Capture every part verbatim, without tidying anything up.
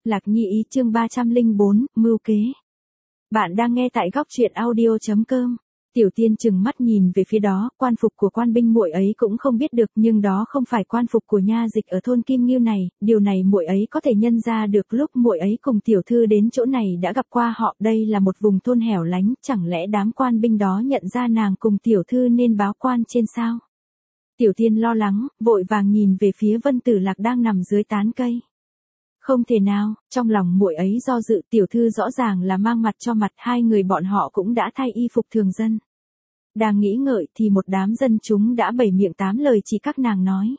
Lạc Nhi ý chương ba trăm lẻ bốn, mưu kế. Bạn đang nghe tại góc truyện audio chấm com. Tiểu Tiên chừng mắt nhìn về phía đó, quan phục của quan binh muội ấy cũng không biết được, nhưng đó không phải quan phục của nha dịch ở thôn Kim Ngưu này, điều này muội ấy có thể nhân ra được lúc muội ấy cùng tiểu thư đến chỗ này đã gặp qua họ, đây là một vùng thôn hẻo lánh, chẳng lẽ đám quan binh đó nhận ra nàng cùng tiểu thư nên báo quan trên sao? Tiểu Tiên lo lắng, vội vàng nhìn về phía Vân Tử Lạc đang nằm dưới tán cây. Không thể nào, trong lòng muội ấy do dự, tiểu thư rõ ràng là mang mặt cho mặt, hai người bọn họ cũng đã thay y phục thường dân. Đang nghĩ ngợi thì một đám dân chúng đã bảy miệng tám lời chỉ các nàng nói.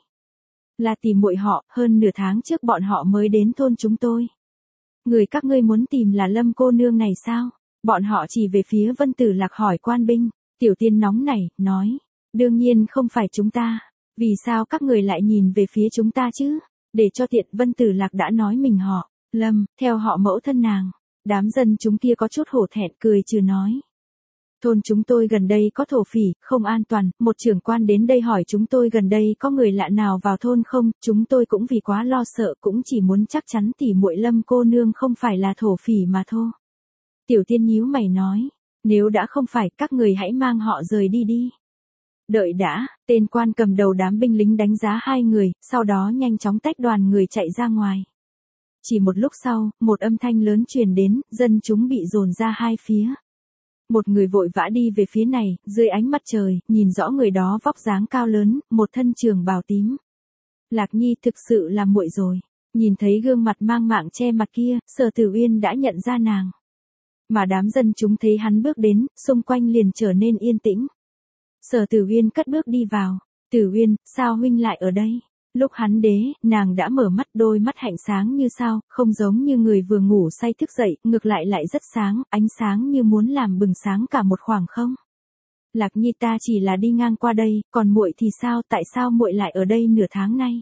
Là tìm muội họ, hơn nửa tháng trước bọn họ mới đến thôn chúng tôi. Người các ngươi muốn tìm là Lâm cô nương này sao? Bọn họ chỉ về phía Vân Tử Lạc hỏi quan binh. Tiểu Tiên nóng nảy, nói. Đương nhiên không phải chúng ta. Vì sao các người lại nhìn về phía chúng ta chứ? Để cho tiện, Vân Tử Lạc đã nói mình họ, Lâm, theo họ mẫu thân nàng. Đám dân chúng kia có chút hổ thẹn, cười trừ nói. Thôn chúng tôi gần đây có thổ phỉ, không an toàn, một trưởng quan đến đây hỏi chúng tôi gần đây có người lạ nào vào thôn không, chúng tôi cũng vì quá lo sợ cũng chỉ muốn chắc chắn tỉ muội Lâm cô nương không phải là thổ phỉ mà thôi. Tiểu Tiên nhíu mày nói, nếu đã không phải, các người hãy mang họ rời đi đi. Đợi đã, tên quan cầm đầu đám binh lính đánh giá hai người, sau đó nhanh chóng tách đoàn người chạy ra ngoài. Chỉ một lúc sau, một âm thanh lớn truyền đến, dân chúng bị dồn ra hai phía. Một người vội vã đi về phía này, dưới ánh mặt trời, nhìn rõ người đó vóc dáng cao lớn, một thân trường bào tím. Lạc Nhi, thực sự là muội rồi. Nhìn thấy gương mặt mang mạng che mặt kia, Sở Tử Uyên đã nhận ra nàng. Mà đám dân chúng thấy hắn bước đến, xung quanh liền trở nên yên tĩnh. Sở Tử Uyên cất bước đi vào. Tử Uyên, sao huynh lại ở đây? Lúc hắn đế, nàng đã mở mắt, đôi mắt hạnh sáng như sao, không giống như người vừa ngủ say thức dậy, ngược lại lại rất sáng, ánh sáng như muốn làm bừng sáng cả một khoảng không. Lạc Nhi, ta chỉ là đi ngang qua đây, còn muội thì sao, tại sao muội lại ở đây nửa tháng nay?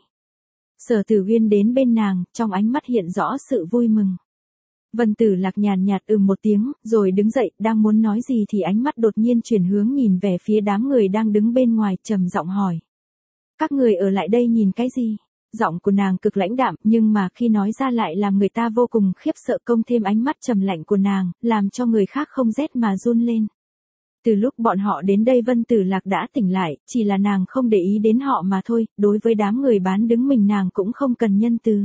Sở Tử Uyên đến bên nàng, trong ánh mắt hiện rõ sự vui mừng. Vân Tử Lạc nhàn nhạt ừm một tiếng, rồi đứng dậy, đang muốn nói gì thì ánh mắt đột nhiên chuyển hướng nhìn về phía đám người đang đứng bên ngoài, trầm giọng hỏi. Các người ở lại đây nhìn cái gì? Giọng của nàng cực lãnh đạm, nhưng mà khi nói ra lại làm người ta vô cùng khiếp sợ, công thêm ánh mắt trầm lạnh của nàng, làm cho người khác không rét mà run lên. Từ lúc bọn họ đến đây Vân Tử Lạc đã tỉnh lại, chỉ là nàng không để ý đến họ mà thôi, đối với đám người bán đứng mình nàng cũng không cần nhân từ.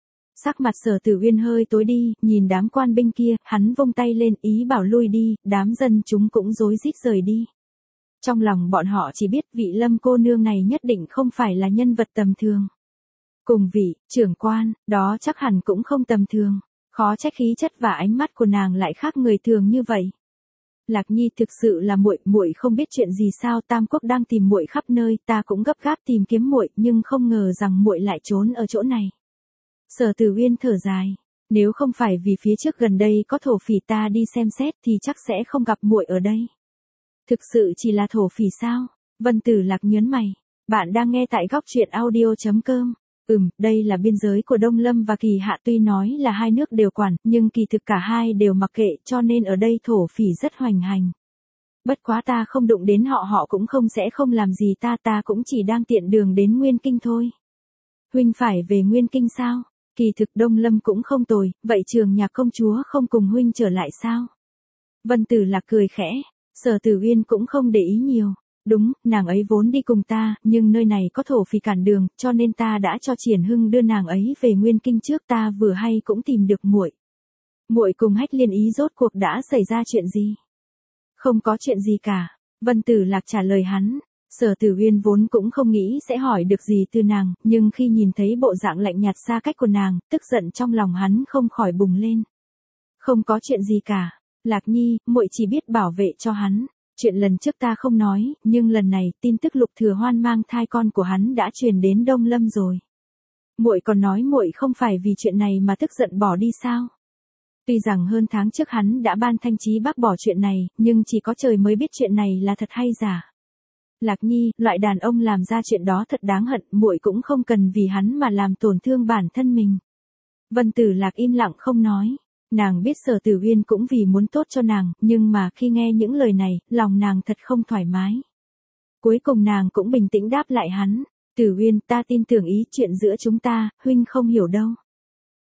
Sắc mặt Sở Tử Uyên hơi tối đi, nhìn đám quan binh kia, hắn vung tay lên ý bảo lui đi, đám dân chúng cũng rối rít rời đi. Trong lòng bọn họ chỉ biết vị Lâm cô nương này nhất định không phải là nhân vật tầm thường. Cùng vị, trưởng quan, đó chắc hẳn cũng không tầm thường, khó trách khí chất và ánh mắt của nàng lại khác người thường như vậy. Lạc Nhi, thực sự là muội, muội không biết chuyện gì sao, Tam Quốc đang tìm muội khắp nơi, ta cũng gấp gáp tìm kiếm muội, nhưng không ngờ rằng muội lại trốn ở chỗ này. Sở Tử Uyên thở dài, nếu không phải vì phía trước gần đây có thổ phỉ ta đi xem xét thì chắc sẽ không gặp muội ở đây. Thực sự chỉ là thổ phỉ sao? Vân Tử Lạc nhớn mày. Bạn đang nghe tại góc truyện audio chấm com. Ừm, đây là biên giới của Đông Lâm và Kỳ Hạ, tuy nói là hai nước đều quản, nhưng kỳ thực cả hai đều mặc kệ, cho nên ở đây thổ phỉ rất hoành hành. Bất quá ta không đụng đến họ, họ cũng không sẽ không làm gì ta, ta cũng chỉ đang tiện đường đến Nguyên Kinh thôi. Huynh phải về Nguyên Kinh sao? Kỳ thực Đông Lâm cũng không tồi, vậy Trường Nhạc công chúa không cùng huynh trở lại sao? Vân Tử Lạc cười khẽ. Sở Tử Uyên cũng không để ý nhiều. Đúng, nàng ấy vốn đi cùng ta, nhưng nơi này có thổ phỉ cản đường, cho nên ta đã cho Triển Hưng đưa nàng ấy về Nguyên Kinh trước, ta vừa hay cũng tìm được muội. Muội cùng Hách Liên Ý rốt cuộc đã xảy ra chuyện gì? Không có chuyện gì cả. Vân Tử Lạc trả lời hắn. Sở Tử Uyên vốn cũng không nghĩ sẽ hỏi được gì từ nàng, nhưng khi nhìn thấy bộ dạng lạnh nhạt xa cách của nàng, tức giận trong lòng hắn không khỏi bùng lên. Không có chuyện gì cả. Lạc Nhi, muội chỉ biết bảo vệ cho hắn. Chuyện lần trước ta không nói, nhưng lần này tin tức Lục Thừa Hoan mang thai con của hắn đã truyền đến Đông Lâm rồi. Muội còn nói muội không phải vì chuyện này mà tức giận bỏ đi sao? Tuy rằng hơn tháng trước hắn đã ban thanh chí bác bỏ chuyện này, nhưng chỉ có trời mới biết chuyện này là thật hay giả. Lạc Nhi, loại đàn ông làm ra chuyện đó thật đáng hận, muội cũng không cần vì hắn mà làm tổn thương bản thân mình. Vân Tử Lạc im lặng không nói. Nàng biết Sở Tử Uyên cũng vì muốn tốt cho nàng, nhưng mà khi nghe những lời này, lòng nàng thật không thoải mái. Cuối cùng nàng cũng bình tĩnh đáp lại hắn. Tử Uyên, ta tin tưởng ý chuyện giữa chúng ta, huynh không hiểu đâu.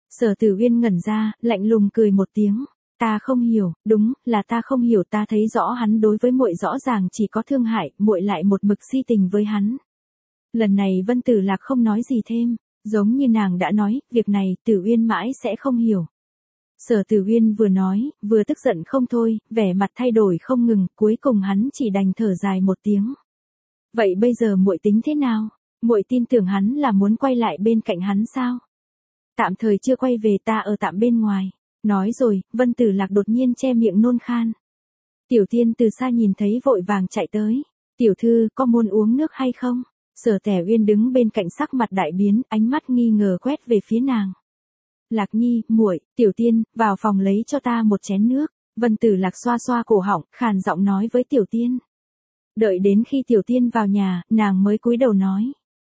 Sở Tử Uyên ngẩn ra, lạnh lùng cười một tiếng. Ta không hiểu, đúng, là ta không hiểu, ta thấy rõ hắn đối với muội rõ ràng chỉ có thương hại, muội lại một mực si tình với hắn. Lần này Vân Tử Lạc không nói gì thêm, giống như nàng đã nói, việc này Tử Uyên mãi sẽ không hiểu. Sở Tử Uyên vừa nói, vừa tức giận không thôi, vẻ mặt thay đổi không ngừng, cuối cùng hắn chỉ đành thở dài một tiếng. Vậy bây giờ muội tính thế nào? Muội tin tưởng hắn là muốn quay lại bên cạnh hắn sao? Tạm thời chưa quay về, ta ở tạm bên ngoài. Nói rồi, Vân Tử Lạc đột nhiên che miệng nôn khan. Tiểu Tiên từ xa nhìn thấy vội vàng chạy tới. Tiểu thư, có muốn uống nước hay không? Sở Tẻ Uyên đứng bên cạnh sắc mặt đại biến, ánh mắt nghi ngờ quét về phía nàng. Lạc Nhi, muội, Tiểu Tiên, vào phòng lấy cho ta một chén nước. Vân Tử Lạc xoa xoa cổ họng, khàn giọng nói với Tiểu Tiên. Đợi đến khi Tiểu Tiên vào nhà, nàng mới cúi đầu nói.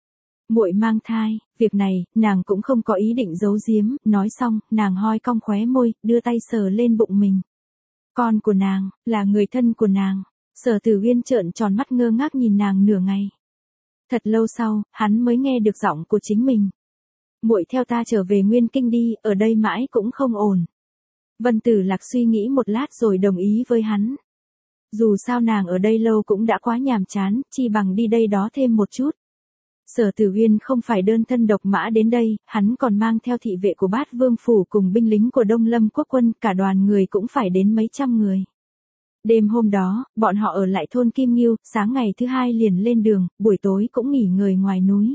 Muội mang thai, việc này, nàng cũng không có ý định giấu giếm, nói xong, nàng hoi cong khóe môi, đưa tay sờ lên bụng mình. Con của nàng, là người thân của nàng. Sở Tử Uyên trợn tròn mắt ngơ ngác nhìn nàng nửa ngày. Thật lâu sau, hắn mới nghe được giọng của chính mình. Muội theo ta trở về Nguyên Kinh đi, ở đây mãi cũng không ổn. Vân Tử Lạc suy nghĩ một lát rồi đồng ý với hắn. Dù sao nàng ở đây lâu cũng đã quá nhàm chán, chi bằng đi đây đó thêm một chút. Sở Tử Uyên không phải đơn thân độc mã đến đây, hắn còn mang theo thị vệ của Bát Vương phủ cùng binh lính của Đông Lâm quốc quân, cả đoàn người cũng phải đến mấy trăm người. Đêm hôm đó, bọn họ ở lại thôn Kim Nghiêu, sáng ngày thứ hai liền lên đường, buổi tối cũng nghỉ ngơi ngoài núi.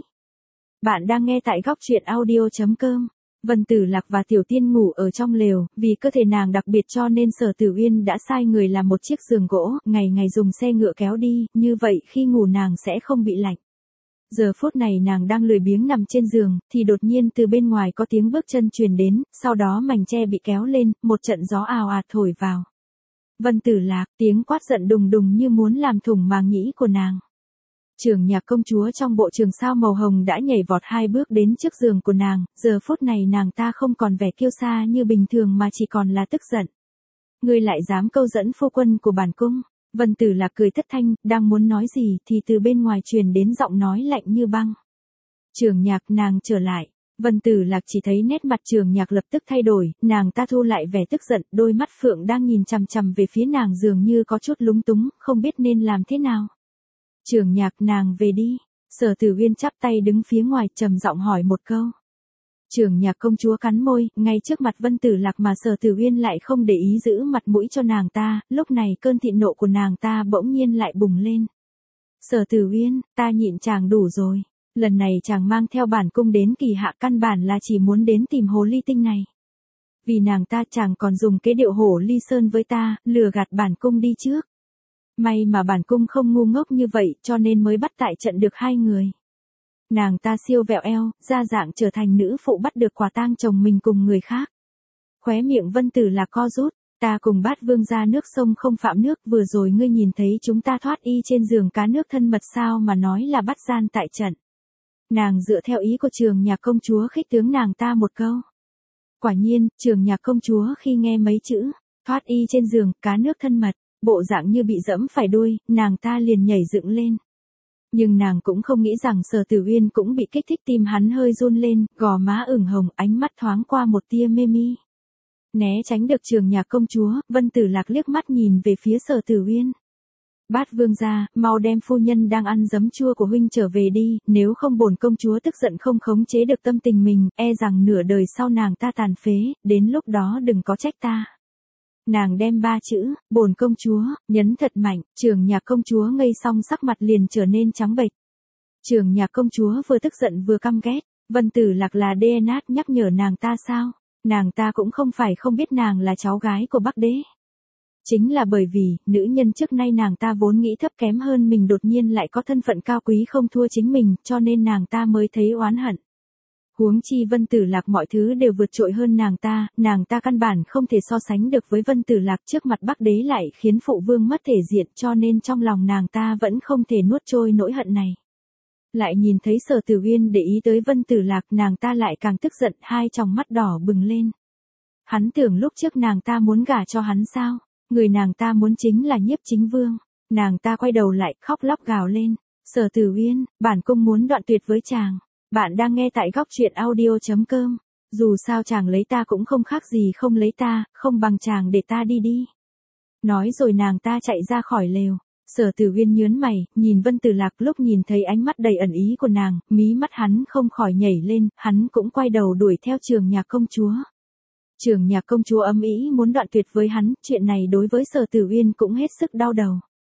Bạn đang nghe tại góc truyện audio chấm com. Vân Tử Lạc và Tiểu Tiên ngủ ở trong lều, vì cơ thể nàng đặc biệt cho nên Sở Tử Uyên đã sai người làm một chiếc giường gỗ, ngày ngày dùng xe ngựa kéo đi, như vậy khi ngủ nàng sẽ không bị lạnh. Giờ phút này nàng đang lười biếng nằm trên giường, thì đột nhiên từ bên ngoài có tiếng bước chân truyền đến, sau đó mành che bị kéo lên, một trận gió ào ạt thổi vào. Vân Tử Lạc, tiếng quát giận đùng đùng như muốn làm thủng màng nhĩ của nàng. Trưởng Nhạc công chúa trong bộ trường sao màu hồng đã nhảy vọt hai bước đến trước giường của nàng, giờ phút này nàng ta không còn vẻ kiêu sa như bình thường mà chỉ còn là tức giận. Ngươi lại dám câu dẫn phu quân của bản cung? Vân Tử Lạc cười thất thanh, đang muốn nói gì thì từ bên ngoài truyền đến giọng nói lạnh như băng. Trưởng Nhạc, nàng trở lại. Vân Tử Lạc chỉ thấy nét mặt Trưởng Nhạc lập tức thay đổi, nàng ta thu lại vẻ tức giận, đôi mắt phượng đang nhìn chằm chằm về phía nàng dường như có chút lúng túng, không biết nên làm thế nào. Trưởng Nhạc, nàng về đi. Sở Tử Uyên chắp tay đứng phía ngoài trầm giọng hỏi một câu. Trưởng Nhạc công chúa cắn môi, ngay trước mặt Vân Tử Lạc mà Sở Tử Uyên lại không để ý giữ mặt mũi cho nàng ta, lúc này cơn thịnh nộ của nàng ta bỗng nhiên lại bùng lên. Sở Tử Uyên, ta nhịn chàng đủ rồi. Lần này chàng mang theo bản cung đến Kỳ Hạ căn bản là chỉ muốn đến tìm hồ ly tinh này. Vì nàng ta chàng còn dùng kế điệu hổ ly sơn với ta, lừa gạt bản cung đi trước. May mà bản cung không ngu ngốc như vậy cho nên mới bắt tại trận được hai người. Nàng ta siêu vẹo eo, ra dạng trở thành nữ phụ bắt được quả tang chồng mình cùng người khác. Khóe miệng Vân Tử Lạc co rút, ta cùng Bát Vương ra nước sông không phạm nước, vừa rồi ngươi nhìn thấy chúng ta thoát y trên giường cá nước thân mật sao mà nói là bắt gian tại trận. Nàng dựa theo ý của Trường Nhạc công chúa khích tướng nàng ta một câu. Quả nhiên, Trường Nhạc công chúa khi nghe mấy chữ, thoát y trên giường, cá nước thân mật, bộ dạng như bị dẫm phải đuôi, nàng ta liền nhảy dựng lên. Nhưng nàng cũng không nghĩ rằng Sở Tử Uyên cũng bị kích thích, tim hắn hơi run lên, gò má ửng hồng, ánh mắt thoáng qua một tia mê mi. Né tránh được Trường Nhạc công chúa, Vân Tử Lạc liếc mắt nhìn về phía Sở Tử Uyên. Bát Vương gia, mau đem phu nhân đang ăn giấm chua của huynh trở về đi, nếu không bổn công chúa tức giận không khống chế được tâm tình mình, e rằng nửa đời sau nàng ta tàn phế, đến lúc đó đừng có trách ta. Nàng đem ba chữ, bổn công chúa, nhấn thật mạnh, Trường Nhạc công chúa ngây xong sắc mặt liền trở nên trắng bệch. Trường Nhạc công chúa vừa tức giận vừa căm ghét, Vân Tử Lạc là đê en át nhắc nhở nàng ta sao, nàng ta cũng không phải không biết nàng là cháu gái của Bắc Đế. Chính là bởi vì, nữ nhân trước nay nàng ta vốn nghĩ thấp kém hơn mình đột nhiên lại có thân phận cao quý không thua chính mình, cho nên nàng ta mới thấy oán hận. Huống chi Vân Tử Lạc mọi thứ đều vượt trội hơn nàng ta, nàng ta căn bản không thể so sánh được với Vân Tử Lạc, trước mặt Bắc Đế lại khiến phụ vương mất thể diện, cho nên trong lòng nàng ta vẫn không thể nuốt trôi nỗi hận này. Lại nhìn thấy Sở Tử Uyên để ý tới Vân Tử Lạc, nàng ta lại càng tức giận, hai tròng mắt đỏ bừng lên. Hắn tưởng lúc trước nàng ta muốn gả cho hắn sao? Người nàng ta muốn chính là Nhiếp Chính Vương. Nàng ta quay đầu lại, khóc lóc gào lên. Sở Tử Uyên, bản cung muốn đoạn tuyệt với chàng. Bạn đang nghe tại góc truyện audio chấm com. Dù sao chàng lấy ta cũng không khác gì không lấy ta, không bằng chàng để ta đi đi. Nói rồi nàng ta chạy ra khỏi lều. Sở Tử Uyên nhớn mày, nhìn Vân Tử Lạc, lúc nhìn thấy ánh mắt đầy ẩn ý của nàng, mí mắt hắn không khỏi nhảy lên, hắn cũng quay đầu đuổi theo Trường Nhạc công chúa. Trường Nhạc công chúa ấm ý muốn đoạn tuyệt với hắn, chuyện này đối với Sở Tử Uyên cũng hết sức đau đầu.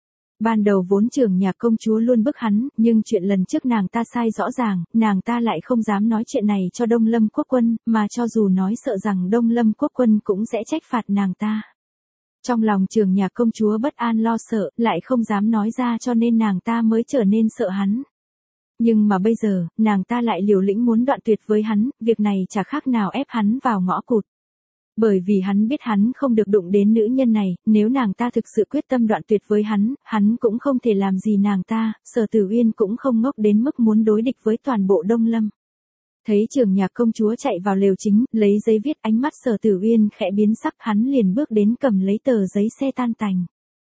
Ban đầu vốn Trường Nhạc công chúa luôn bức hắn, nhưng chuyện lần trước nàng ta sai rõ ràng, nàng ta lại không dám nói chuyện này cho Đông Lâm Quốc quân, mà cho dù nói sợ rằng Đông Lâm Quốc quân cũng sẽ trách phạt nàng ta. Trong lòng Trường Nhạc công chúa bất an lo sợ, lại không dám nói ra cho nên nàng ta mới trở nên sợ hắn. Nhưng mà bây giờ, nàng ta lại liều lĩnh muốn đoạn tuyệt với hắn, việc này chả khác nào ép hắn vào ngõ cụt. Bởi vì hắn biết hắn không được đụng đến nữ nhân này, nếu nàng ta thực sự quyết tâm đoạn tuyệt với hắn, hắn cũng không thể làm gì nàng ta, Sở Tử Uyên cũng không ngốc đến mức muốn đối địch với toàn bộ Đông Lâm. Thấy Trường Nhạc công chúa chạy vào lều chính, lấy giấy viết, ánh mắt Sở Tử Uyên khẽ biến sắc, hắn liền bước đến cầm lấy tờ giấy xe tan tành.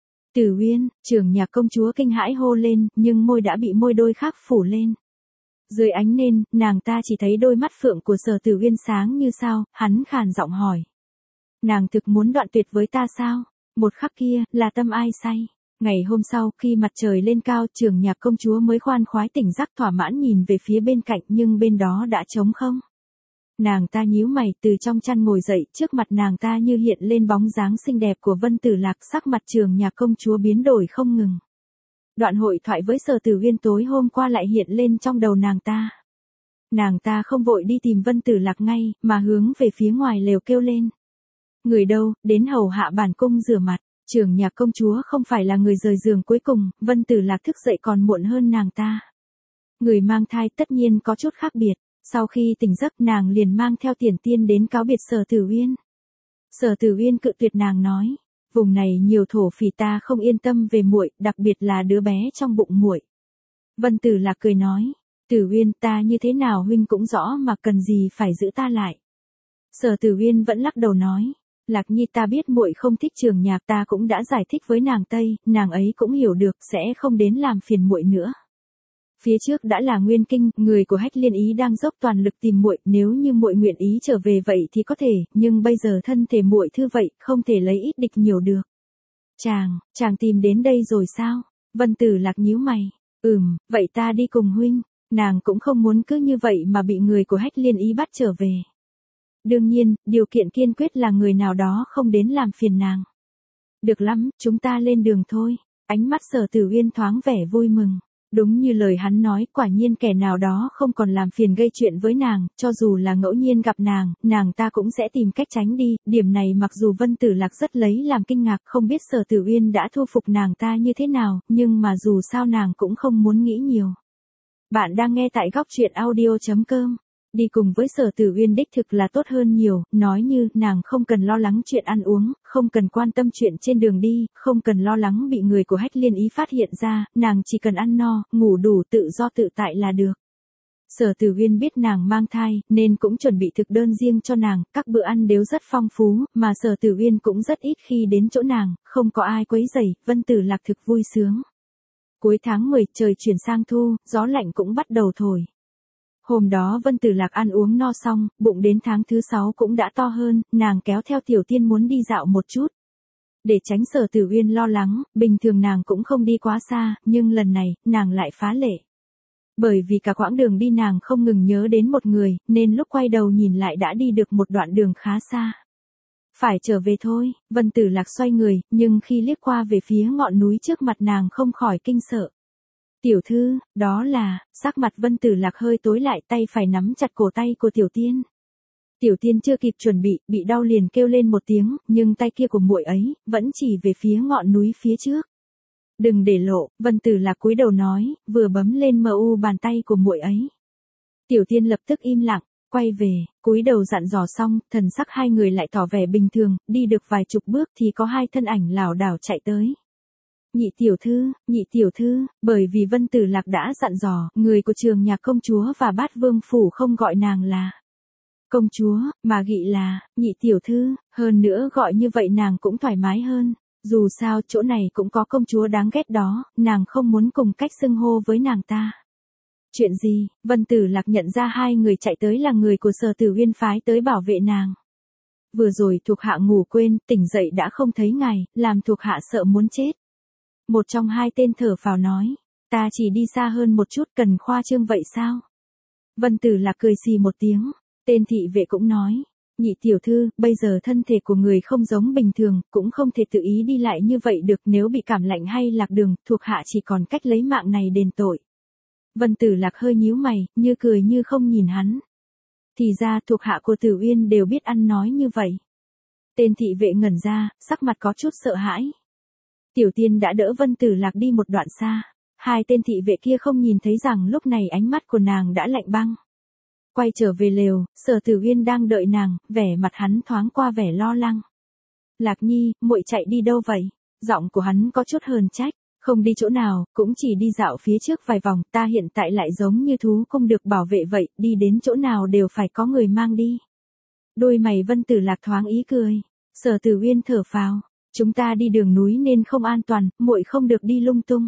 Tử Uyên, Trường Nhạc công chúa kinh hãi hô lên, nhưng môi đã bị môi đôi khác phủ lên. Dưới ánh nến, nàng ta chỉ thấy đôi mắt phượng của Sở Tử Uyên sáng như sao, hắn khàn giọng hỏi. Nàng thực muốn đoạn tuyệt với ta sao? Một khắc kia, là tâm ai say? Ngày hôm sau, khi mặt trời lên cao, Trường Nhạc công chúa mới khoan khoái tỉnh giấc thỏa mãn nhìn về phía bên cạnh, nhưng bên đó đã trống không. Nàng ta nhíu mày, từ trong chăn ngồi dậy, trước mặt nàng ta như hiện lên bóng dáng xinh đẹp của Vân Tử Lạc, sắc mặt Trường Nhạc công chúa biến đổi không ngừng. Đoạn hội thoại với Sở Tử Uyên tối hôm qua lại hiện lên trong đầu nàng ta. Nàng ta không vội đi tìm Vân Tử Lạc ngay, mà hướng về phía ngoài lều kêu lên. Người đâu, đến hầu hạ bản cung rửa mặt. Trường Nhạc công chúa không phải là người rời giường cuối cùng, Vân Tử Lạc thức dậy còn muộn hơn nàng ta. Người mang thai tất nhiên có chút khác biệt, sau khi tỉnh giấc nàng liền mang theo Tiền Tiên đến cáo biệt Sở Tử Uyên. Sở Tử Uyên cự tuyệt nàng nói, vùng này nhiều thổ phỉ, ta không yên tâm về muội, đặc biệt là đứa bé trong bụng muội. Vân Tử Lạc cười nói, Tử Uyên, ta như thế nào huynh cũng rõ mà cần gì phải giữ ta lại. Sở Tử Uyên vẫn lắc đầu nói, Lạc Nhi, ta biết muội không thích Trường Nhạc, ta cũng đã giải thích với nàng Tây, nàng ấy cũng hiểu được, sẽ không đến làm phiền muội nữa. Phía trước đã là Nguyên Kinh, người của Hách Liên Ý đang dốc toàn lực tìm muội, nếu như muội nguyện ý trở về vậy thì có thể, nhưng bây giờ thân thể muội thư vậy, không thể lấy ít địch nhiều được. Chàng, chàng tìm đến đây rồi sao? Vân Tử Lạc nhíu mày, ừm, vậy ta đi cùng huynh. Nàng cũng không muốn cứ như vậy mà bị người của Hách Liên Ý bắt trở về. Đương nhiên, điều kiện kiên quyết là người nào đó không đến làm phiền nàng. Được lắm, chúng ta lên đường thôi. Ánh mắt Sở Tử Uyên thoáng vẻ vui mừng. Đúng như lời hắn nói, quả nhiên kẻ nào đó không còn làm phiền gây chuyện với nàng, cho dù là ngẫu nhiên gặp nàng, nàng ta cũng sẽ tìm cách tránh đi. Điểm này mặc dù Vân Tử Lạc rất lấy làm kinh ngạc, không biết Sở Tử Uyên đã thu phục nàng ta như thế nào, nhưng mà dù sao nàng cũng không muốn nghĩ nhiều. Bạn đang nghe tại góc truyện audio chấm com. Đi cùng với Sở Tử Uyên đích thực là tốt hơn nhiều, nói như nàng không cần lo lắng chuyện ăn uống, không cần quan tâm chuyện trên đường đi, không cần lo lắng bị người của Hách Liên Ý phát hiện ra, nàng chỉ cần ăn no, ngủ đủ, tự do tự tại là được. Sở Tử Uyên biết nàng mang thai, nên cũng chuẩn bị thực đơn riêng cho nàng, các bữa ăn đều rất phong phú, mà Sở Tử Uyên cũng rất ít khi đến chỗ nàng, không có ai quấy rầy, Vân Tử Lạc thực vui sướng. Cuối tháng mười, trời chuyển sang thu, gió lạnh cũng bắt đầu thổi. Hôm đó Vân Tử Lạc ăn uống no xong, bụng đến tháng thứ sáu cũng đã to hơn, nàng kéo theo Tiểu Tiên muốn đi dạo một chút. Để tránh Sở Tử Uyên lo lắng, bình thường nàng cũng không đi quá xa, nhưng lần này, nàng lại phá lệ. Bởi vì cả quãng đường đi nàng không ngừng nhớ đến một người, nên lúc quay đầu nhìn lại đã đi được một đoạn đường khá xa. Phải trở về thôi, Vân Tử Lạc xoay người, nhưng khi liếc qua về phía ngọn núi trước mặt nàng không khỏi kinh sợ. Tiểu thư, đó là, sắc mặt Vân Tử Lạc hơi tối lại, tay phải nắm chặt cổ tay của Tiểu Tiên. Tiểu Tiên chưa kịp chuẩn bị, bị đau liền kêu lên một tiếng, nhưng tay kia của muội ấy, vẫn chỉ về phía ngọn núi phía trước. Đừng để lộ, Vân Tử Lạc cúi đầu nói, vừa bấm lên mờ u bàn tay của muội ấy. Tiểu Tiên lập tức im lặng, quay về, cúi đầu dặn dò xong, thần sắc hai người lại tỏ vẻ bình thường, đi được vài chục bước thì có hai thân ảnh lảo đảo chạy tới. Nhị tiểu thư, nhị tiểu thư, bởi vì Vân Tử Lạc đã dặn dò, người của Trường Nhạc công chúa và Bát Vương phủ không gọi nàng là công chúa, mà gị là nhị tiểu thư, hơn nữa gọi như vậy nàng cũng thoải mái hơn, dù sao chỗ này cũng có công chúa đáng ghét đó, nàng không muốn cùng cách xưng hô với nàng ta. Chuyện gì? Vân Tử Lạc nhận ra hai người chạy tới là người của Sở Tử Uyên phái tới bảo vệ nàng. Vừa rồi thuộc hạ ngủ quên, tỉnh dậy đã không thấy ngài, làm thuộc hạ sợ muốn chết. Một trong hai tên thở phào nói, ta chỉ đi xa hơn một chút, cần khoa trương vậy sao? Vân Tử Lạc cười xì một tiếng, tên thị vệ cũng nói, nhị tiểu thư, bây giờ thân thể của người không giống bình thường, cũng không thể tự ý đi lại như vậy được, nếu bị cảm lạnh hay lạc đường, thuộc hạ chỉ còn cách lấy mạng này đền tội. Vân Tử Lạc hơi nhíu mày, như cười như không nhìn hắn. Thì ra thuộc hạ của Tử Uyên đều biết ăn nói như vậy. Tên thị vệ ngẩn ra, sắc mặt có chút sợ hãi. Tiểu tiên đã đỡ Vân Tử Lạc đi một đoạn xa. Hai tên thị vệ kia không nhìn thấy rằng lúc này ánh mắt của nàng đã lạnh băng. Quay trở về lều, Sở Tử Uyên đang đợi nàng, vẻ mặt hắn thoáng qua vẻ lo lắng. Lạc Nhi, muội chạy đi đâu vậy? Giọng của hắn có chút hờn trách. Không đi chỗ nào, cũng chỉ đi dạo phía trước vài vòng, ta hiện tại lại giống như thú không được bảo vệ vậy, đi đến chỗ nào đều phải có người mang đi. Đôi mày Vân Tử Lạc thoáng ý cười. Sở Tử Uyên thở phào, chúng ta đi đường núi nên không an toàn, muội không được đi lung tung.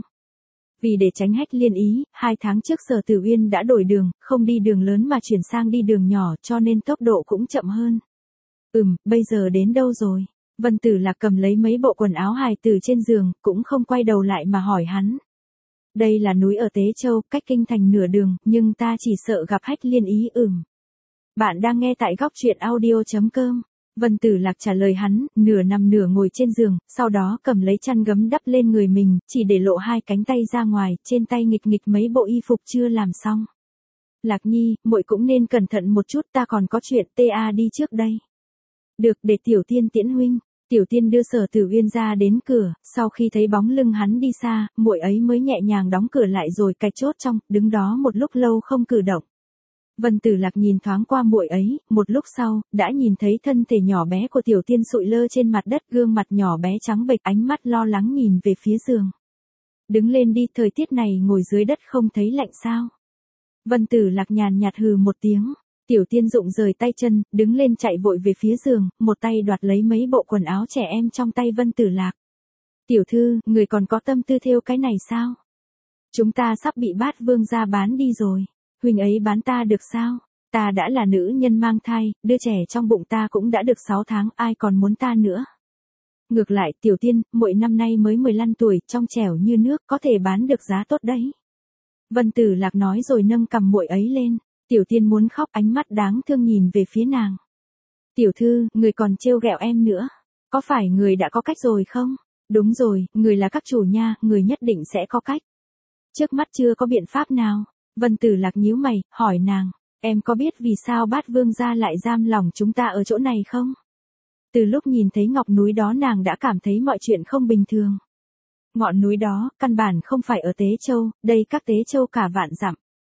Vì để tránh Hách Liên ý, hai tháng trước Sở Tử Uyên đã đổi đường, không đi đường lớn mà chuyển sang đi đường nhỏ cho nên tốc độ cũng chậm hơn. Ừm, bây giờ đến đâu rồi? Vân Tử Lạc cầm lấy mấy bộ quần áo hài tử trên giường, cũng không quay đầu lại mà hỏi hắn. Đây là núi ở Tế Châu, cách kinh thành nửa đường, nhưng ta chỉ sợ gặp Hách Liên ý. Ừm. Bạn đang nghe tại góc truyện audio chấm com. Vân Tử Lạc trả lời hắn, nửa nằm nửa ngồi trên giường, sau đó cầm lấy chăn gấm đắp lên người mình, chỉ để lộ hai cánh tay ra ngoài, trên tay nghịch nghịch mấy bộ y phục chưa làm xong. Lạc Nhi, muội cũng nên cẩn thận một chút, ta còn có chuyện ta đi trước đây. Được, để tiểu tiên tiễn huynh. Tiểu tiên đưa Sở Tử Uyên ra đến cửa, sau khi thấy bóng lưng hắn đi xa, muội ấy mới nhẹ nhàng đóng cửa lại rồi cài chốt trong, đứng đó một lúc lâu không cử động. Vân Tử Lạc nhìn thoáng qua muội ấy, một lúc sau, đã nhìn thấy thân thể nhỏ bé của tiểu tiên sụi lơ trên mặt đất, gương mặt nhỏ bé trắng bệch, ánh mắt lo lắng nhìn về phía giường. Đứng lên đi, thời tiết này ngồi dưới đất không thấy lạnh sao? Vân Tử Lạc nhàn nhạt hừ một tiếng. Tiểu tiên dụng rời tay chân, đứng lên chạy vội về phía giường, một tay đoạt lấy mấy bộ quần áo trẻ em trong tay Vân Tử Lạc. Tiểu thư, người còn có tâm tư thêu cái này sao? Chúng ta sắp bị Bát Vương gia bán đi rồi. Huynh ấy bán ta được sao? Ta đã là nữ nhân mang thai, đứa trẻ trong bụng ta cũng đã được sáu tháng, ai còn muốn ta nữa? Ngược lại, tiểu tiên, muội năm nay mới mười lăm tuổi, trong trẻo như nước, có thể bán được giá tốt đấy. Vân Tử Lạc nói rồi nâng cằm muội ấy lên. Tiểu tiên muốn khóc, ánh mắt đáng thương nhìn về phía nàng. Tiểu thư, người còn trêu ghẹo em nữa. Có phải người đã có cách rồi không? Đúng rồi, người là các chủ nha, người nhất định sẽ có cách. Trước mắt chưa có biện pháp nào. Vân Tử Lạc nhíu mày, hỏi nàng, em có biết vì sao Bát Vương gia lại giam lòng chúng ta ở chỗ này không? Từ lúc nhìn thấy ngọc núi đó nàng đã cảm thấy mọi chuyện không bình thường. Ngọn núi đó, căn bản không phải ở Tế Châu, đây cách Tế Châu cả vạn dặm.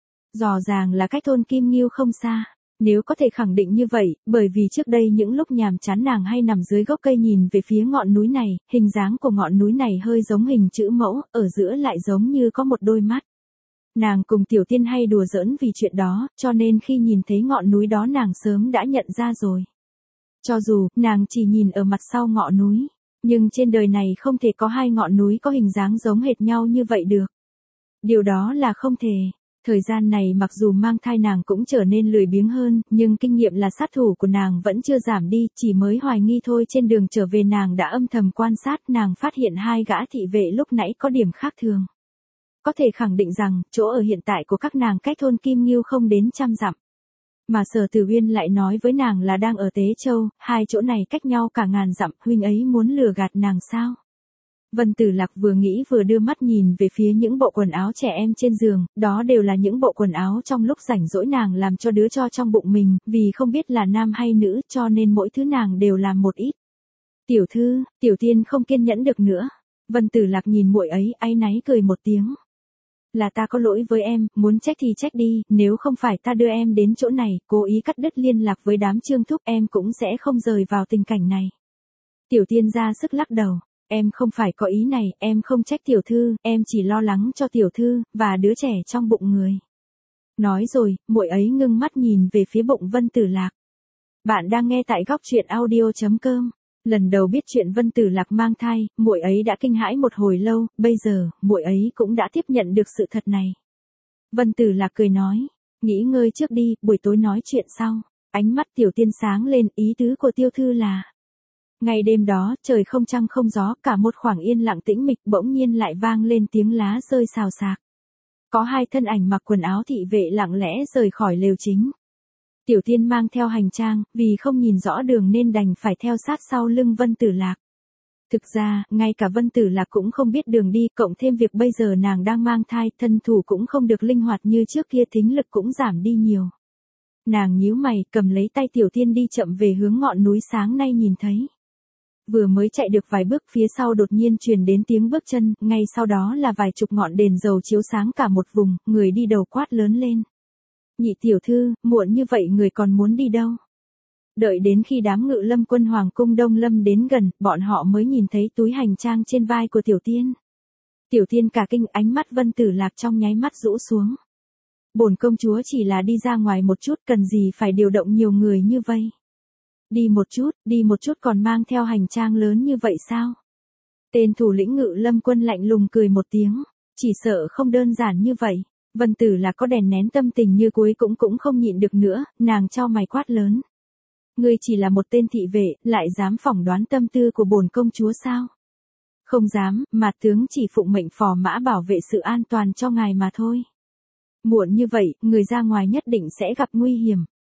Rõ ràng là cách thôn Kim Nghiêu không xa. Nếu có thể khẳng định như vậy, bởi vì trước đây những lúc nhàm chán nàng hay nằm dưới gốc cây nhìn về phía ngọn núi này, hình dáng của ngọn núi này hơi giống hình chữ mẫu, ở giữa lại giống như có một đôi mắt. Nàng cùng tiểu tiên hay đùa giỡn vì chuyện đó, cho nên khi nhìn thấy ngọn núi đó nàng sớm đã nhận ra rồi. Cho dù, nàng chỉ nhìn ở mặt sau ngọn núi, nhưng trên đời này không thể có hai ngọn núi có hình dáng giống hệt nhau như vậy được. Điều đó là không thể. Thời gian này mặc dù mang thai nàng cũng trở nên lười biếng hơn, nhưng kinh nghiệm là sát thủ của nàng vẫn chưa giảm đi, chỉ mới hoài nghi thôi. Trên đường trở về nàng đã âm thầm quan sát, nàng phát hiện hai gã thị vệ lúc nãy có điểm khác thường. Có thể khẳng định rằng, chỗ ở hiện tại của các nàng cách thôn Kim Nghiêu không đến trăm dặm. Mà Sở Tử Uyên lại nói với nàng là đang ở Tế Châu, hai chỗ này cách nhau cả ngàn dặm, huynh ấy muốn lừa gạt nàng sao? Vân Tử Lạc vừa nghĩ vừa đưa mắt nhìn về phía những bộ quần áo trẻ em trên giường, đó đều là những bộ quần áo trong lúc rảnh rỗi nàng làm cho đứa cho trong bụng mình, vì không biết là nam hay nữ cho nên mỗi thứ nàng đều làm một ít. Tiểu thư, tiểu tiên không kiên nhẫn được nữa. Vân Tử Lạc nhìn muội ấy, áy náy cười một tiếng. Là ta có lỗi với em, muốn trách thì trách đi, nếu không phải ta đưa em đến chỗ này, cố ý cắt đứt liên lạc với đám Trương Thúc, em cũng sẽ không rời vào tình cảnh này. Tiểu tiên ra sức lắc đầu. Em không phải có ý này, em không trách tiểu thư, em chỉ lo lắng cho tiểu thư, và đứa trẻ trong bụng người. Nói rồi, muội ấy ngưng mắt nhìn về phía bụng Vân Tử Lạc. Bạn đang nghe tại góc truyện audio chấm com. Lần đầu biết chuyện Vân Tử Lạc mang thai, muội ấy đã kinh hãi một hồi lâu, bây giờ, muội ấy cũng đã tiếp nhận được sự thật này. Vân Tử Lạc cười nói, nghỉ ngơi trước đi, buổi tối nói chuyện sau. Ánh mắt Tiểu Tiên sáng lên, ý tứ của Tiêu Thư là. Ngày đêm đó, trời không trăng không gió, cả một khoảng yên lặng tĩnh mịch, bỗng nhiên lại vang lên tiếng lá rơi xào xạc. Có hai thân ảnh mặc quần áo thị vệ lặng lẽ rời khỏi lều chính. Tiểu Tiên mang theo hành trang, vì không nhìn rõ đường nên đành phải theo sát sau lưng Vân Tử Lạc. Thực ra, ngay cả Vân Tử Lạc cũng không biết đường đi, cộng thêm việc bây giờ nàng đang mang thai, thân thủ cũng không được linh hoạt như trước kia, thính lực cũng giảm đi nhiều. Nàng nhíu mày, cầm lấy tay Tiểu Tiên đi chậm về hướng ngọn núi sáng nay nhìn thấy. Vừa mới chạy được vài bước, phía sau đột nhiên truyền đến tiếng bước chân, ngay sau đó là vài chục ngọn đèn dầu chiếu sáng cả một vùng, người đi đầu quát lớn lên. Nhị tiểu thư, muộn như vậy người còn muốn đi đâu? Đợi đến khi đám Ngự Lâm quân Hoàng cung Đông Lâm đến gần, bọn họ mới nhìn thấy túi hành trang trên vai của Tiểu Tiên. Tiểu Tiên cả kinh, ánh mắt Vân Tử Lạc trong nháy mắt rũ xuống. Bổn công chúa chỉ là đi ra ngoài một chút, cần gì phải điều động nhiều người như vậy? Đi một chút, đi một chút còn mang theo hành trang lớn như vậy sao? Tên thủ lĩnh Ngự Lâm quân lạnh lùng cười một tiếng, chỉ sợ không đơn giản như vậy. Vân Tử Lạc có đèn nén tâm tình như cuối cũng cũng không nhịn được nữa, nàng chau mày quát lớn. Ngươi chỉ là một tên thị vệ, lại dám phỏng đoán tâm tư của bổn công chúa sao? Không dám, mà tướng chỉ phụng mệnh phò mã bảo vệ sự an toàn cho ngài mà thôi. Muộn như vậy, người ra ngoài nhất định sẽ gặp nguy hiểm.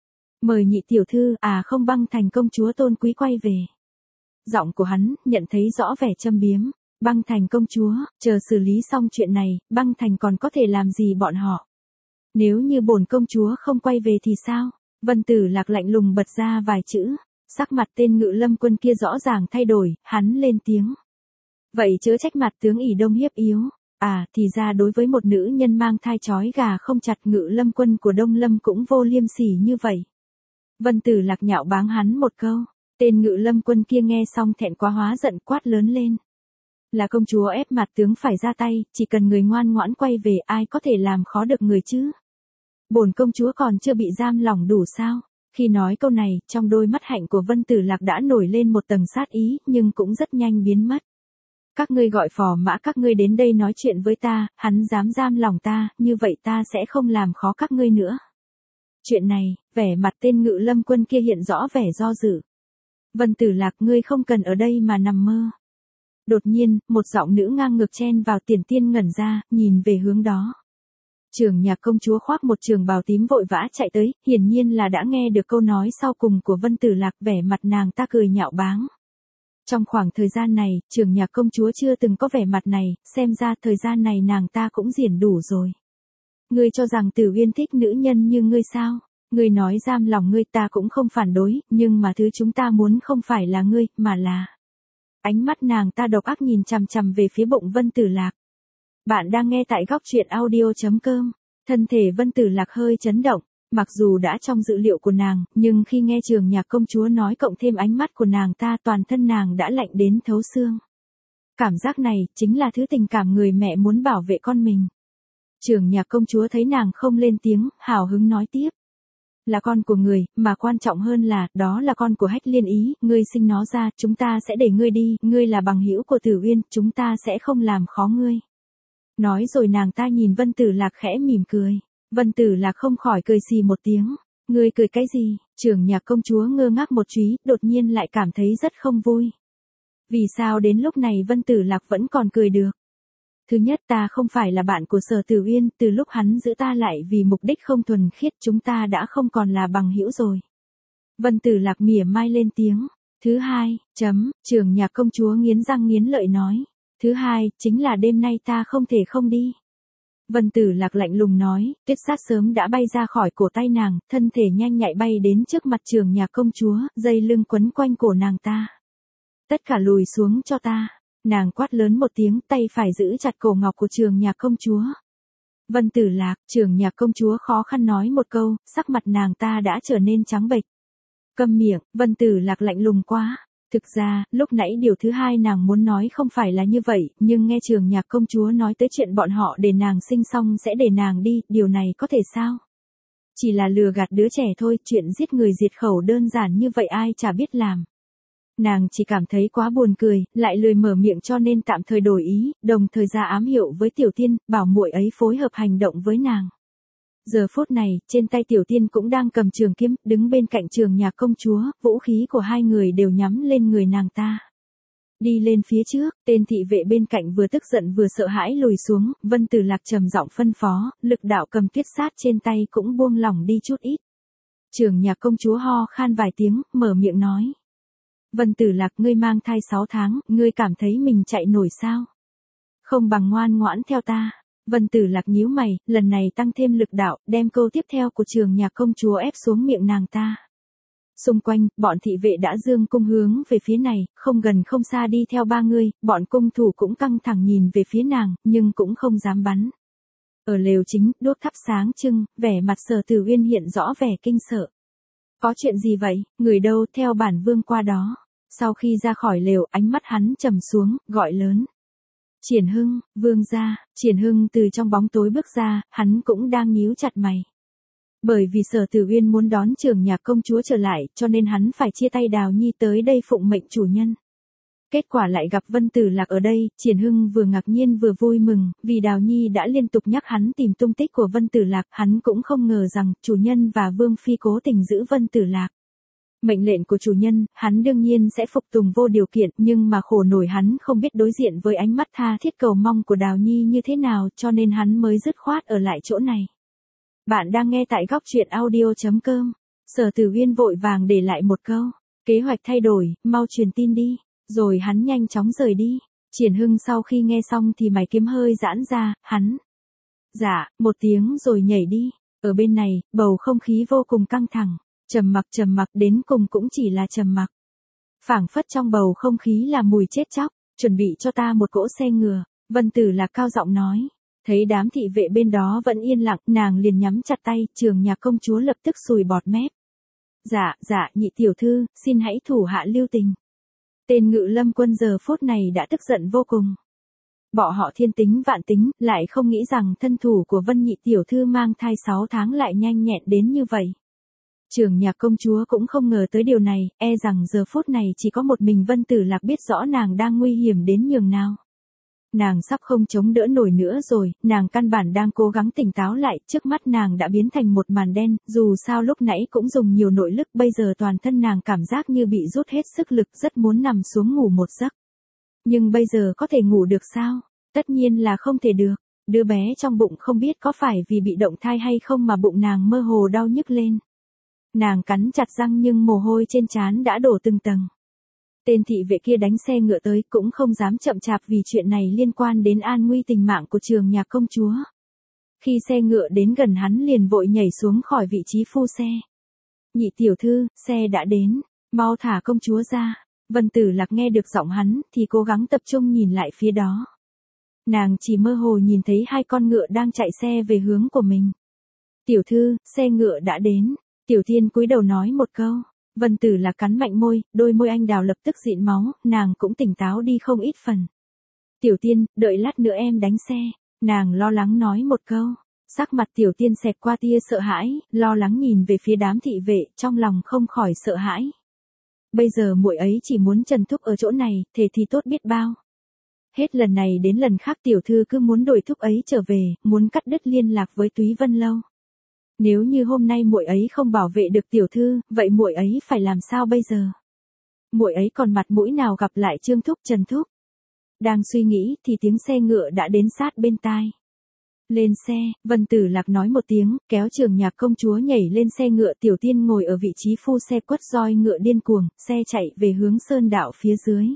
Mời nhị tiểu thư, à không, Băng Thành công chúa tôn quý quay về. Giọng của hắn, nhận thấy rõ vẻ châm biếm. Băng Thành công chúa, chờ xử lý xong chuyện này, Băng Thành còn có thể làm gì bọn họ? Nếu như bổn công chúa không quay về thì sao? Vân Tử Lạc lạnh lùng bật ra vài chữ. Sắc mặt tên Ngự Lâm quân kia rõ ràng thay đổi, hắn lên tiếng. Vậy chớ trách mặt tướng ỷ đông hiếp yếu. À, thì ra đối với một nữ nhân mang thai chói gà không chặt, Ngự Lâm quân của Đông Lâm cũng vô liêm sỉ như vậy. Vân Tử Lạc nhạo báng hắn một câu. Tên Ngự Lâm quân kia nghe xong thẹn quá hóa giận, quát lớn lên. Là công chúa ép mặt tướng phải ra tay, chỉ cần người ngoan ngoãn quay về, ai có thể làm khó được người chứ? Bổn công chúa còn chưa bị giam lỏng đủ sao? Khi nói câu này, trong đôi mắt hạnh của Vân Tử Lạc đã nổi lên một tầng sát ý, nhưng cũng rất nhanh biến mất. Các ngươi gọi phò mã các ngươi đến đây nói chuyện với ta, hắn dám giam lỏng ta, như vậy ta sẽ không làm khó các ngươi nữa. Chuyện này, vẻ mặt tên Ngự Lâm quân kia hiện rõ vẻ do dự. Vân Tử Lạc, ngươi không cần ở đây mà nằm mơ. Đột nhiên, một giọng nữ ngang ngược chen vào, Tiền Tiên ngẩn ra, nhìn về hướng đó. Trưởng nhạc công chúa khoác một trường bào tím vội vã chạy tới, hiển nhiên là đã nghe được câu nói sau cùng của Vân Tử Lạc, vẻ mặt nàng ta cười nhạo báng. Trong khoảng thời gian này, trưởng nhạc công chúa chưa từng có vẻ mặt này, xem ra thời gian này nàng ta cũng diễn đủ rồi. Ngươi cho rằng Tử Uyên thích nữ nhân như ngươi sao? Ngươi nói giam lòng ngươi ta cũng không phản đối, nhưng mà thứ chúng ta muốn không phải là ngươi, mà là... Ánh mắt nàng ta độc ác nhìn chằm chằm về phía bụng Vân Tử Lạc. Bạn đang nghe tại góc truyện audio chấm com. Thân thể Vân Tử Lạc hơi chấn động, mặc dù đã trong dự liệu của nàng, nhưng khi nghe Trường Nhạc công chúa nói cộng thêm ánh mắt của nàng ta, toàn thân nàng đã lạnh đến thấu xương. Cảm giác này, chính là thứ tình cảm người mẹ muốn bảo vệ con mình. Trường Nhạc công chúa thấy nàng không lên tiếng, hào hứng nói tiếp. Là con của người, mà quan trọng hơn là, đó là con của Hách Liên Ý, ngươi sinh nó ra, chúng ta sẽ để ngươi đi, ngươi là bằng hữu của Tử Uyên, chúng ta sẽ không làm khó ngươi. Nói rồi nàng ta nhìn Vân Tử Lạc khẽ mỉm cười. Vân Tử Lạc không khỏi cười xì một tiếng. Ngươi cười cái gì? Trường Nhạc công chúa ngơ ngác một trí, đột nhiên lại cảm thấy rất không vui. Vì sao đến lúc này Vân Tử Lạc vẫn còn cười được? Thứ nhất, ta không phải là bạn của Sở Tử Uyên, từ lúc hắn giữ ta lại vì mục đích không thuần khiết, chúng ta đã không còn là bằng hữu rồi. Vân Tử Lạc mỉa mai lên tiếng. Thứ hai, chấm, Trường Nhạc công chúa nghiến răng nghiến lợi nói. Thứ hai, chính là đêm nay ta không thể không đi. Vân Tử Lạc lạnh lùng nói, tuyết sát sớm đã bay ra khỏi cổ tay nàng, thân thể nhanh nhạy bay đến trước mặt Trường Nhạc công chúa, dây lưng quấn quanh cổ nàng ta. Tất cả lùi xuống cho ta. Nàng quát lớn một tiếng, tay phải giữ chặt cổ ngọc của Trường Nhạc công chúa. Vân Tử Lạc, Trường Nhạc công chúa khó khăn nói một câu, sắc mặt nàng ta đã trở nên trắng bệch. Câm miệng, Vân Tử Lạc lạnh lùng quá. Thực ra, lúc nãy điều thứ hai nàng muốn nói không phải là như vậy, nhưng nghe Trường Nhạc công chúa nói tới chuyện bọn họ để nàng sinh xong sẽ để nàng đi, điều này có thể sao? Chỉ là lừa gạt đứa trẻ thôi, chuyện giết người diệt khẩu đơn giản như vậy ai chả biết làm. Nàng chỉ cảm thấy quá buồn cười, lại lười mở miệng cho nên tạm thời đổi ý, đồng thời ra ám hiệu với Tiểu Tiên, bảo muội ấy phối hợp hành động với nàng. Giờ phút này, trên tay Tiểu Tiên cũng đang cầm trường kiếm, đứng bên cạnh Trường Nhạc công chúa, vũ khí của hai người đều nhắm lên người nàng ta. Đi lên phía trước, tên thị vệ bên cạnh vừa tức giận vừa sợ hãi lùi xuống, Vân Tử Lạc trầm giọng phân phó, lực đạo cầm tuyết sát trên tay cũng buông lỏng đi chút ít. Trường Nhạc công chúa ho khan vài tiếng, mở miệng nói. Vân Tử Lạc, ngươi mang thai sáu tháng, ngươi cảm thấy mình chạy nổi sao? Không bằng ngoan ngoãn theo ta. Vân Tử Lạc nhíu mày, lần này tăng thêm lực đạo, đem câu tiếp theo của Trường Nhạc công chúa ép xuống miệng nàng ta. Xung quanh, bọn thị vệ đã dương cung hướng về phía này, không gần không xa đi theo ba người, bọn cung thủ cũng căng thẳng nhìn về phía nàng, nhưng cũng không dám bắn. Ở lều chính, đốt thắp sáng trưng, vẻ mặt Sở Tử Uyên hiện rõ vẻ kinh sợ. Có chuyện gì vậy, người đâu, theo bản vương qua đó. Sau khi ra khỏi lều, ánh mắt hắn trầm xuống, gọi lớn. Triển Hưng, vương gia. Triển Hưng từ trong bóng tối bước ra, hắn cũng đang nhíu chặt mày. Bởi vì Sở Tử Uyên muốn đón Trường Nhạc công chúa trở lại, cho nên hắn phải chia tay Đào Nhi tới đây phụng mệnh chủ nhân. Kết quả lại gặp Vân Tử Lạc ở đây, Triển Hưng vừa ngạc nhiên vừa vui mừng, vì Đào Nhi đã liên tục nhắc hắn tìm tung tích của Vân Tử Lạc, hắn cũng không ngờ rằng chủ nhân và Vương Phi cố tình giữ Vân Tử Lạc. Mệnh lệnh của chủ nhân, hắn đương nhiên sẽ phục tùng vô điều kiện, nhưng mà khổ nổi hắn không biết đối diện với ánh mắt tha thiết cầu mong của Đào Nhi như thế nào, cho nên hắn mới dứt khoát ở lại chỗ này. Bạn đang nghe tại góc truyện audio chấm com. Sở Tử Uyên vội vàng để lại một câu, kế hoạch thay đổi, mau truyền tin đi, rồi hắn nhanh chóng rời đi. Triển Hưng sau khi nghe xong thì mày kiếm hơi giãn ra, hắn. Dạ, một tiếng rồi nhảy đi. Ở bên này, bầu không khí vô cùng căng thẳng. Trầm mặc trầm mặc đến cùng cũng chỉ là trầm mặc. Phảng phất trong bầu không khí là mùi chết chóc, chuẩn bị cho ta một cỗ xe ngựa. Vân Tử Lạc cao giọng nói. Thấy đám thị vệ bên đó vẫn yên lặng, nàng liền nhắm chặt tay, Trường Nhạc công chúa lập tức sùi bọt mép. Dạ, dạ, nhị tiểu thư, xin hãy thủ hạ lưu tình. Tên Ngự Lâm quân giờ phút này đã tức giận vô cùng. Bọn họ thiên tính vạn tính, lại không nghĩ rằng thân thủ của Vân nhị tiểu thư mang thai sáu tháng lại nhanh nhẹn đến như vậy. Trường Nhạc công chúa cũng không ngờ tới điều này, e rằng giờ phút này chỉ có một mình Vân Tử Lạc biết rõ nàng đang nguy hiểm đến nhường nào. Nàng sắp không chống đỡ nổi nữa rồi, nàng căn bản đang cố gắng tỉnh táo lại, trước mắt nàng đã biến thành một màn đen, dù sao lúc nãy cũng dùng nhiều nội lực, bây giờ toàn thân nàng cảm giác như bị rút hết sức lực, rất muốn nằm xuống ngủ một giấc. Nhưng bây giờ có thể ngủ được sao? Tất nhiên là không thể được. Đứa bé trong bụng không biết có phải vì bị động thai hay không mà bụng nàng mơ hồ đau nhức lên. Nàng cắn chặt răng nhưng mồ hôi trên trán đã đổ từng tầng. Tên thị vệ kia đánh xe ngựa tới cũng không dám chậm chạp vì chuyện này liên quan đến an nguy tình mạng của Trường Nhạc công chúa. Khi xe ngựa đến gần hắn liền vội nhảy xuống khỏi vị trí phu xe. Nhị tiểu thư, xe đã đến, mau thả công chúa ra. Vân Tử Lạc nghe được giọng hắn thì cố gắng tập trung nhìn lại phía đó. Nàng chỉ mơ hồ nhìn thấy hai con ngựa đang chạy xe về hướng của mình. Tiểu thư, xe ngựa đã đến. Tiểu Tiên cúi đầu nói một câu. Vân Tử Lạc cắn mạnh môi, đôi môi anh đào lập tức dịn máu, nàng cũng tỉnh táo đi không ít phần. Tiểu Tiên, đợi lát nữa em đánh xe. Nàng lo lắng nói một câu. Sắc mặt Tiểu Tiên xẹt qua tia sợ hãi, lo lắng nhìn về phía đám thị vệ, trong lòng không khỏi sợ hãi. Bây giờ muội ấy chỉ muốn Trần Thúc ở chỗ này, thế thì tốt biết bao. Hết lần này đến lần khác tiểu thư cứ muốn đuổi Thúc ấy trở về, muốn cắt đứt liên lạc với Túy Vân Lâu. Nếu như hôm nay muội ấy không bảo vệ được tiểu thư, vậy muội ấy phải làm sao bây giờ? Muội ấy còn mặt mũi nào gặp lại Trương Thúc, Trần Thúc? Đang suy nghĩ thì tiếng xe ngựa đã đến sát bên tai. Lên xe, Vân Tử Lạc nói một tiếng, kéo Trường Nhạc công chúa nhảy lên xe ngựa, Tiểu Tiên ngồi ở vị trí phu xe quất roi ngựa điên cuồng, xe chạy về hướng sơn đạo phía dưới.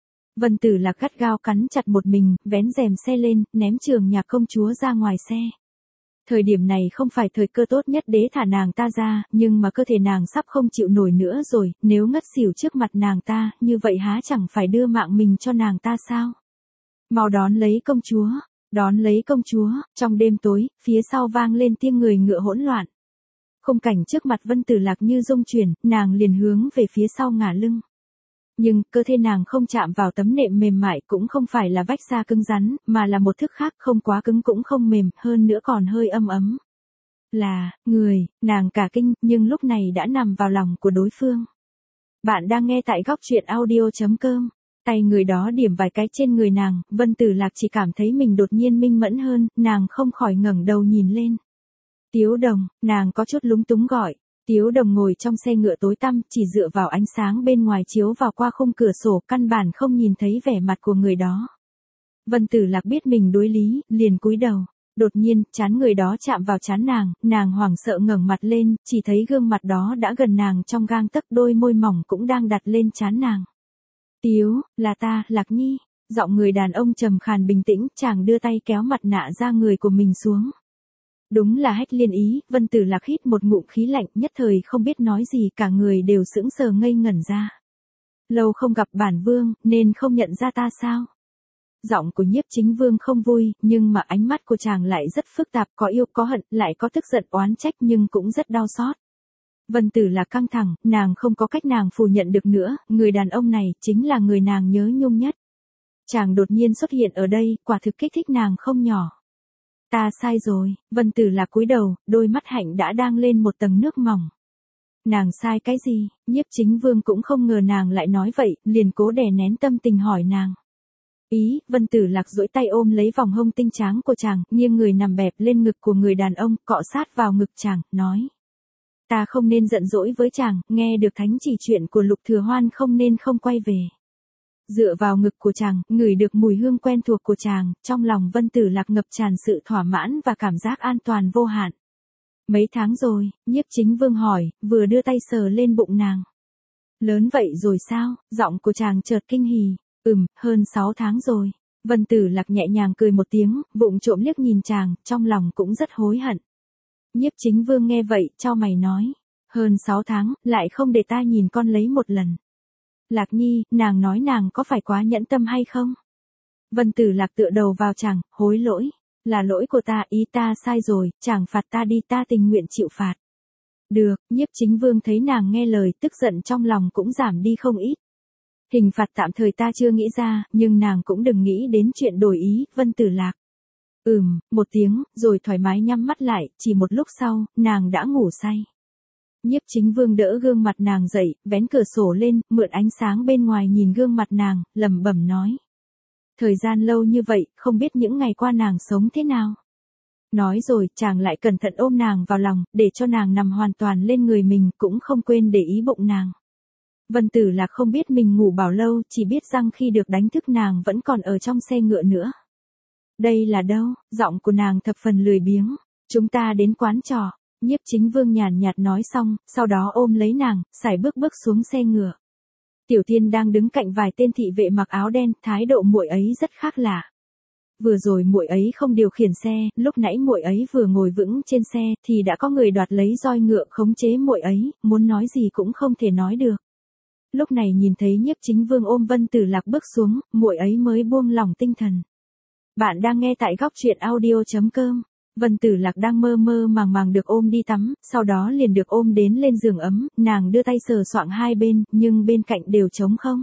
Vân Tử Lạc gắt gao cắn chặt một mình, vén rèm xe lên, ném Trường Nhạc công chúa ra ngoài xe. Thời điểm này không phải thời cơ tốt nhất để thả nàng ta ra, nhưng mà cơ thể nàng sắp không chịu nổi nữa rồi, nếu ngất xỉu trước mặt nàng ta, như vậy há chẳng phải đưa mạng mình cho nàng ta sao? Mau đón lấy công chúa, đón lấy công chúa, trong đêm tối, phía sau vang lên tiếng người ngựa hỗn loạn. Khung cảnh trước mặt Vân Tử Lạc như rung chuyển, nàng liền hướng về phía sau ngả lưng. Nhưng, cơ thể nàng không chạm vào tấm nệm mềm mại cũng không phải là vách da cứng rắn, mà là một thức khác không quá cứng cũng không mềm, hơn nữa còn hơi âm ấm. Là, người, nàng cả kinh, nhưng lúc này đã nằm vào lòng của đối phương. Bạn đang nghe tại góc truyện audio chấm com. Tay người đó điểm vài cái trên người nàng, Vân Tử Lạc chỉ cảm thấy mình đột nhiên minh mẫn hơn, nàng không khỏi ngẩng đầu nhìn lên. Tiếu Đồng, nàng có chút lúng túng gọi. Tiếu Đồng ngồi trong xe ngựa tối tăm, chỉ dựa vào ánh sáng bên ngoài chiếu vào qua khung cửa sổ, căn bản không nhìn thấy vẻ mặt của người đó. Vân Tử Lạc biết mình đối lý, liền cúi đầu. Đột nhiên, trán người đó chạm vào trán nàng, nàng hoảng sợ ngẩng mặt lên, chỉ thấy gương mặt đó đã gần nàng trong gang tấc, đôi môi mỏng cũng đang đặt lên trán nàng. Tiếu, là ta, Lạc Nhi. Giọng người đàn ông trầm khàn bình tĩnh, chàng đưa tay kéo mặt nạ da người của mình xuống. Đúng là Hách Liên Ý. Vân Tử Lạc hít một ngụm khí lạnh, nhất thời không biết nói gì, cả người đều sững sờ ngây ngẩn ra. Lâu không gặp bản vương, nên không nhận ra ta sao? Giọng của Nhiếp Chính Vương không vui, nhưng mà ánh mắt của chàng lại rất phức tạp, có yêu có hận, lại có tức giận oán trách nhưng cũng rất đau xót. Vân Tử Lạc căng thẳng, nàng không có cách nàng phủ nhận được nữa, người đàn ông này chính là người nàng nhớ nhung nhất. Chàng đột nhiên xuất hiện ở đây, quả thực kích thích nàng không nhỏ. Ta sai rồi. Vân Tử Lạc cúi đầu, đôi mắt hạnh đã đang lên một tầng nước mỏng. Nàng sai cái gì? Nhiếp Chính Vương cũng không ngờ nàng lại nói vậy, liền cố đè nén tâm tình hỏi nàng. Ý, Vân Tử Lạc duỗi tay ôm lấy vòng hông tinh tráng của chàng, nghiêng người nằm bẹp lên ngực của người đàn ông, cọ sát vào ngực chàng, nói. Ta không nên giận dỗi với chàng, nghe được thánh chỉ chuyện của Lục Thừa Hoan không nên không quay về. Dựa vào ngực của chàng, ngửi được mùi hương quen thuộc của chàng, trong lòng Vân Tử Lạc ngập tràn sự thỏa mãn và cảm giác an toàn vô hạn. Mấy tháng rồi? Nhiếp Chính Vương hỏi, vừa đưa tay sờ lên bụng nàng. Lớn vậy rồi sao? Giọng của chàng chợt kinh hỉ. Ừm, hơn sáu tháng rồi. Vân Tử Lạc nhẹ nhàng cười một tiếng, vụng trộm liếc nhìn chàng, trong lòng cũng rất hối hận. Nhiếp Chính Vương nghe vậy, chau mày nói. Hơn sáu tháng, lại không để ta nhìn con lấy một lần. Lạc Nhi, nàng nói nàng có phải quá nhẫn tâm hay không? Vân Tử Lạc tựa đầu vào chàng, hối lỗi. Là lỗi của ta, ý ta sai rồi, chàng phạt ta đi, ta tình nguyện chịu phạt. Được, Nhiếp Chính Vương thấy nàng nghe lời, tức giận trong lòng cũng giảm đi không ít. Hình phạt tạm thời ta chưa nghĩ ra, nhưng nàng cũng đừng nghĩ đến chuyện đổi ý, Vân Tử Lạc. Ừm, một tiếng, rồi thoải mái nhắm mắt lại, chỉ một lúc sau, nàng đã ngủ say. Nhiếp Chính Vương đỡ gương mặt nàng dậy, vén cửa sổ lên, mượn ánh sáng bên ngoài nhìn gương mặt nàng, lẩm bẩm nói. Thời gian lâu như vậy, không biết những ngày qua nàng sống thế nào. Nói rồi, chàng lại cẩn thận ôm nàng vào lòng, để cho nàng nằm hoàn toàn lên người mình, cũng không quên để ý bụng nàng. Vân Tử Lạc không biết mình ngủ bao lâu, chỉ biết rằng khi được đánh thức nàng vẫn còn ở trong xe ngựa nữa. Đây là đâu? Giọng của nàng thập phần lười biếng. Chúng ta đến quán trò. Nhiếp Chính Vương nhàn nhạt nói xong, sau đó ôm lấy nàng, sải bước bước xuống xe ngựa. Tiểu Thiên đang đứng cạnh vài tên thị vệ mặc áo đen, thái độ muội ấy rất khác lạ. Vừa rồi muội ấy không điều khiển xe, lúc nãy muội ấy vừa ngồi vững trên xe thì đã có người đoạt lấy roi ngựa khống chế muội ấy, muốn nói gì cũng không thể nói được. Lúc này nhìn thấy Nhiếp Chính Vương ôm Vân Tử Lạc bước xuống, muội ấy mới buông lỏng tinh thần. Bạn đang nghe tại góc truyện audio chấm com. Vân Tử Lạc đang mơ mơ màng màng được ôm đi tắm, sau đó liền được ôm đến lên giường ấm, nàng đưa tay sờ soạng hai bên, nhưng bên cạnh đều trống không.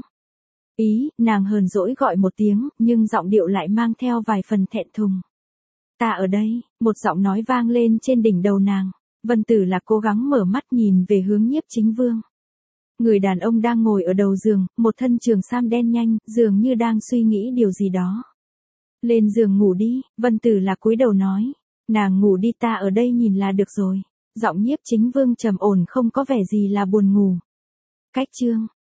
Ý, nàng hờn dỗi gọi một tiếng, nhưng giọng điệu lại mang theo vài phần thẹn thùng. Ta ở đây, một giọng nói vang lên trên đỉnh đầu nàng. Vân Tử Lạc cố gắng mở mắt nhìn về hướng Nhiếp Chính Vương. Người đàn ông đang ngồi ở đầu giường, một thân trường sam đen nhanh, dường như đang suy nghĩ điều gì đó. Lên giường ngủ đi, Vân Tử Lạc cúi đầu nói. Nàng ngủ đi, ta ở đây nhìn là được rồi. Giọng Nhiếp Chính Vương trầm ổn không có vẻ gì là buồn ngủ. Cách chương